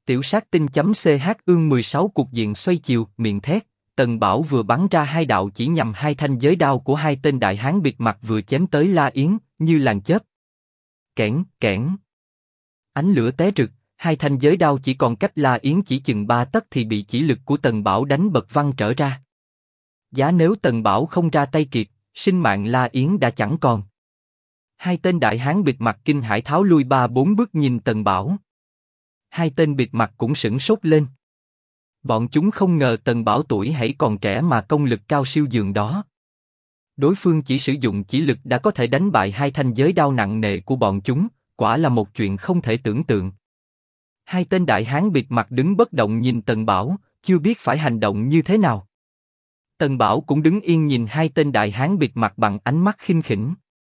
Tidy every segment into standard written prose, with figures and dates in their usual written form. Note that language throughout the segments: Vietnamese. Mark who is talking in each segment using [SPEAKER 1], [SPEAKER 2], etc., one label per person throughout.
[SPEAKER 1] Tiểu sát tinh.ch ương 16 cục diện xoay chiều, miệng thét, Tần Bảo vừa bắn ra hai đạo chỉ nhằm hai thanh giới đao của hai tên đại hán bịt mặt vừa chém tới La Yến, như làn chớp. Kẽn, kẽn. Ánh lửa té rực, hai thanh giới đao chỉ còn cách La Yến chỉ chừng 3 tấc thì bị chỉ lực của Tần Bảo đánh bật văng trở ra. Giá nếu Tần Bảo không ra tay kịp, sinh mạng La Yến đã chẳng còn. Hai tên đại hán bịt mặt kinh hãi tháo lui 3-4 bước nhìn Tần Bảo. Hai tên bịt mặt cũng sửng sốt lên. Bọn chúng không ngờ Tần Bảo tuổi hãy còn trẻ mà công lực cao siêu dường đó. Đối phương chỉ sử dụng chỉ lực đã có thể đánh bại hai thanh giới đao nặng nề của bọn chúng, quả là một chuyện không thể tưởng tượng. Hai tên đại hán bịt mặt đứng bất động nhìn Tần Bảo, chưa biết phải hành động như thế nào. Tần Bảo cũng đứng yên nhìn hai tên đại hán bịt mặt bằng ánh mắt khinh khỉnh.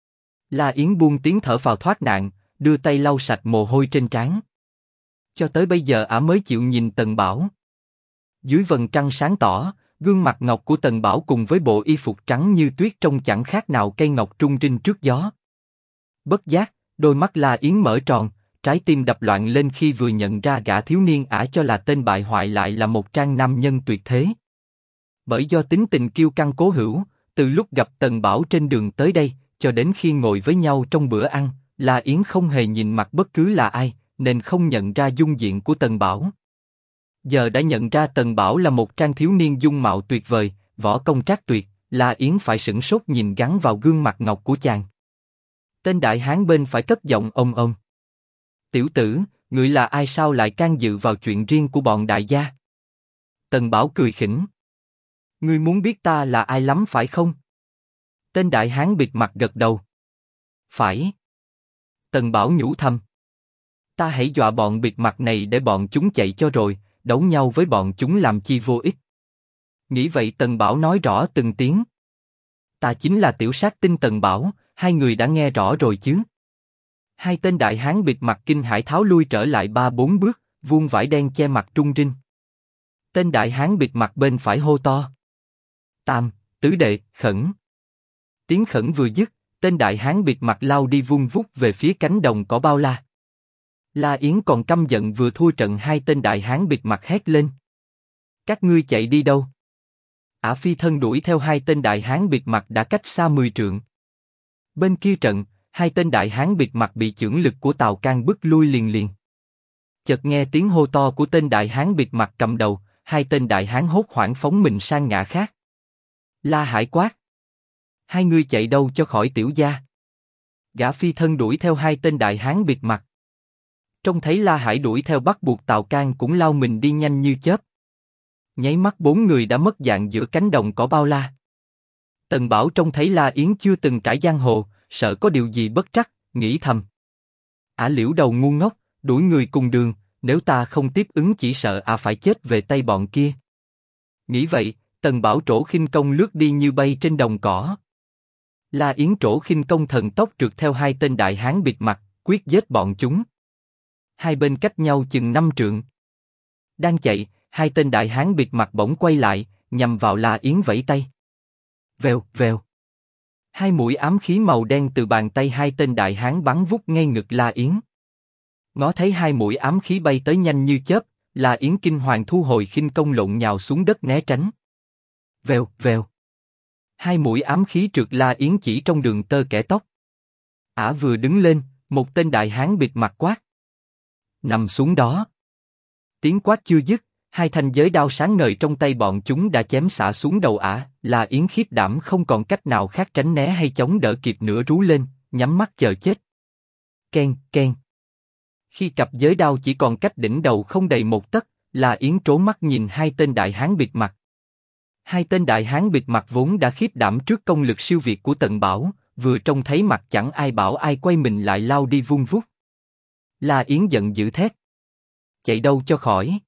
[SPEAKER 1] La Yến buông tiếng thở phào thoát nạn, đưa tay lau sạch mồ hôi trên trán. Cho tới bây giờ ả mới chịu nhìn Tần Bảo. Dưới vầng trăng sáng tỏ, gương mặt ngọc của Tần Bảo cùng với bộ y phục trắng như tuyết trông chẳng khác nào cây ngọc trung trinh trước gió. Bất giác, đôi mắt La Yến mở tròn, trái tim đập loạn lên khi vừa nhận ra gã thiếu niên ả cho là tên bại hoại lại là một trang nam nhân tuyệt thế. Bởi do tính tình kiêu căng cố hữu, từ lúc gặp Tần Bảo trên đường tới đây, cho đến khi ngồi với nhau trong bữa ăn, La Yến không hề nhìn mặt bất cứ là ai, nên không nhận ra dung diện của Tần Bảo. Giờ đã nhận ra Tần Bảo là một trang thiếu niên dung mạo tuyệt vời, võ công trác tuyệt, La Yến phải sửng sốt nhìn gắn vào gương mặt ngọc của chàng. Tên đại hán bên phải cất giọng ôm ôm. Tiểu tử, ngươi là ai sao lại can dự vào chuyện riêng của bọn đại gia? Tần Bảo cười khỉnh. Ngươi muốn biết ta là ai lắm phải không? Tên đại hán bịt mặt gật đầu. Phải. Tần Bảo nhủ thầm. Ta hãy dọa bọn bịt mặt này để bọn chúng chạy cho rồi, đấu nhau với bọn chúng làm chi vô ích. Nghĩ vậy Tần Bảo nói rõ từng tiếng. Ta chính là tiểu sát tinh Tần Bảo, hai người đã nghe rõ rồi chứ? Hai tên đại hán bịt mặt kinh hãi tháo lui trở lại 3-4 bước, vuông vải đen che mặt trung rinh. Tên đại hán bịt mặt bên phải hô to. Tam, tứ đệ, khẩn. Tiếng khẩn vừa dứt, tên đại hán bịt mặt lao đi vung vút về phía cánh đồng cỏ bao la. La Yến còn căm giận vừa thua trận hai tên đại hán bịt mặt hét lên. Các ngươi chạy đi đâu? Ả phi thân đuổi theo hai tên đại hán bịt mặt đã cách xa 10 trượng. Bên kia trận, hai tên đại hán bịt mặt bị chưởng lực của Tào Cang bức lui liền liền. Chợt nghe tiếng hô to của tên đại hán bịt mặt cầm đầu, hai tên đại hán hốt hoảng phóng mình sang ngã khác. La Hải quát. Hai ngươi chạy đâu cho khỏi tiểu gia? Gã phi thân đuổi theo hai tên đại hán bịt mặt. Trông thấy La Hải đuổi theo bắt buộc Tào Cang cũng lao mình đi nhanh như chớp. Nháy mắt 4 người đã mất dạng giữa cánh đồng cỏ bao la. Tần Bảo trông thấy La Yến chưa từng trải giang hồ, sợ có điều gì bất trắc, nghĩ thầm. Ả liễu đầu ngu ngốc, đuổi người cùng đường, nếu ta không tiếp ứng chỉ sợ ả phải chết về tay bọn kia. Nghĩ vậy, Tần Bảo trổ khinh công lướt đi như bay trên đồng cỏ. La Yến trổ khinh công thần tốc trượt theo hai tên đại hán bịt mặt, quyết giết bọn chúng. Hai bên cách nhau chừng 5 trượng. Đang chạy, hai tên đại hán bịt mặt bỗng quay lại, nhằm vào La Yến vẫy tay. Vèo, vèo. Hai mũi ám khí màu đen từ bàn tay hai tên đại hán bắn vút ngay ngực La Yến. Ngó thấy hai mũi ám khí bay tới nhanh như chớp, La Yến kinh hoàng thu hồi khinh công lộn nhào xuống đất né tránh. Vèo, vèo. Hai mũi ám khí trượt La Yến chỉ trong đường tơ kẻ tóc. Ả vừa đứng lên, một tên đại hán bịt mặt quát. Nằm xuống đó. Tiếng quát chưa dứt, hai thanh giới đao sáng ngời trong tay bọn chúng đã chém xả xuống đầu Ả. La Yến khiếp đảm không còn cách nào khác tránh né hay chống đỡ kịp nữa, rú lên, nhắm mắt chờ chết. Keng, keng. Khi cặp giới đao chỉ còn cách đỉnh đầu không đầy 1 tấc, La Yến trố mắt nhìn hai tên đại hán bịt mặt. Hai tên đại hán bịt mặt vốn đã khiếp đảm trước công lực siêu việt của Tần Bảo, vừa trông thấy mặt chẳng ai bảo ai quay mình lại lao đi vung vút. La Yến giận dữ thét. Chạy đâu cho khỏi?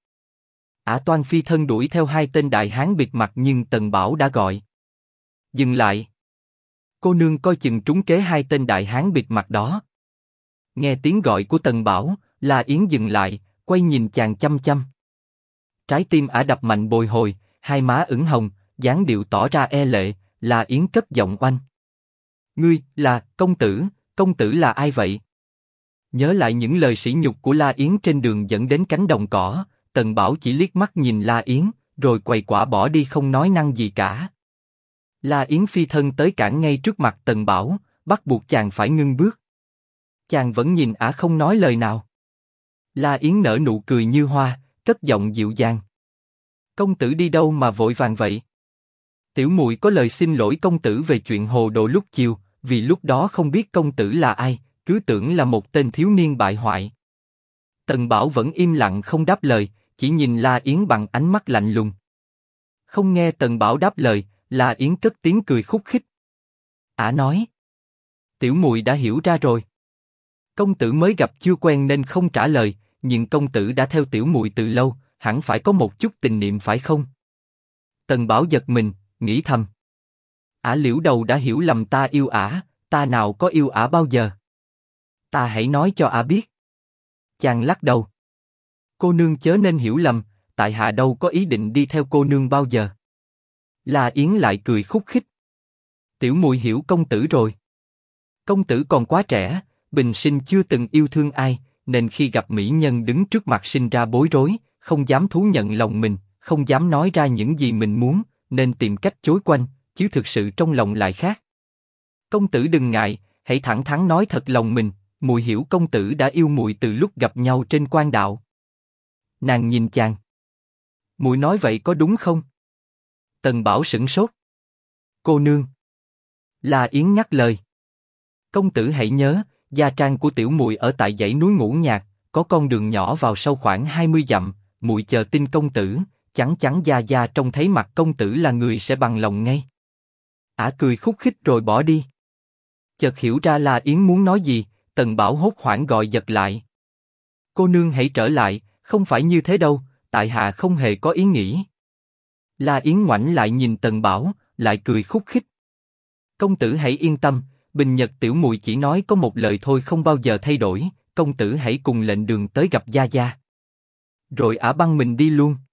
[SPEAKER 1] Ả toan phi thân đuổi theo hai tên đại hán bịt mặt nhưng Tần Bảo đã gọi. Dừng lại. Cô nương coi chừng trúng kế hai tên đại hán bịt mặt đó. Nghe tiếng gọi của Tần Bảo, La Yến dừng lại, quay nhìn chàng chăm chăm. Trái tim Ả đập mạnh bồi hồi, hai má ửng hồng, dáng điệu tỏ ra e lệ. La Yến cất giọng oanh. Ngươi, là, công tử là ai vậy? Nhớ lại những lời sỉ nhục của La Yến trên đường dẫn đến cánh đồng cỏ, Tần Bảo chỉ liếc mắt nhìn La Yến, rồi quầy quả bỏ đi không nói năng gì cả. La Yến phi thân tới cản ngay trước mặt Tần Bảo, bắt buộc chàng phải ngưng bước. Chàng vẫn nhìn ả không nói lời nào. La Yến nở nụ cười như hoa, cất giọng dịu dàng. Công tử đi đâu mà vội vàng vậy? Tiểu muội có lời xin lỗi công tử về chuyện hồ đồ lúc chiều, vì lúc đó không biết công tử là ai, cứ tưởng là một tên thiếu niên bại hoại. Tần Bảo vẫn im lặng không đáp lời, chỉ nhìn La Yến bằng ánh mắt lạnh lùng. Không nghe Tần Bảo đáp lời, La Yến cất tiếng cười khúc khích. Ả nói: Tiểu muội đã hiểu ra rồi. Công tử mới gặp chưa quen nên không trả lời, nhưng công tử đã theo tiểu muội từ lâu, hẳn phải có một chút tình niệm phải không? Tần Bảo giật mình, nghĩ thầm. Ả Liễu Đầu đã hiểu lầm ta yêu ả, ta nào có yêu ả bao giờ. Ta hãy nói cho ả biết. Chàng lắc đầu. Cô nương chớ nên hiểu lầm, tại hạ đâu có ý định đi theo cô nương bao giờ. La Yến lại cười khúc khích. Tiểu muội hiểu công tử rồi. Công tử còn quá trẻ, bình sinh chưa từng yêu thương ai, nên khi gặp mỹ nhân đứng trước mặt sinh ra bối rối, không dám thú nhận lòng mình, không dám nói ra những gì mình muốn, nên tìm cách chối quanh, chứ thực sự trong lòng lại khác. Công tử đừng ngại, hãy thẳng thắn nói thật lòng mình, muội hiểu công tử đã yêu muội từ lúc gặp nhau trên quan đạo. Nàng nhìn chàng. Muội nói vậy có đúng không? Tần Bảo sửng sốt. Cô nương. La Yến nhắc lời. Công tử hãy nhớ, gia trang của tiểu muội ở tại dãy núi Ngũ Nhạc, có con đường nhỏ vào sâu khoảng 20 dặm, muội chờ tin công tử, chắn chắn gia gia trông thấy mặt công tử là người sẽ bằng lòng ngay. Ả cười khúc khích rồi bỏ đi. Chợt hiểu ra La Yến muốn nói gì, Tần Bảo hốt hoảng gọi giật lại. Cô nương hãy trở lại, không phải như thế đâu, tại hạ không hề có ý nghĩ. La Yến ngoảnh lại nhìn Tần Bảo, lại cười khúc khích. Công tử hãy yên tâm, Bình Nhật tiểu muội chỉ nói có một lời thôi không bao giờ thay đổi, công tử hãy cùng lệnh đường tới gặp gia gia. Rồi ả băng mình đi luôn.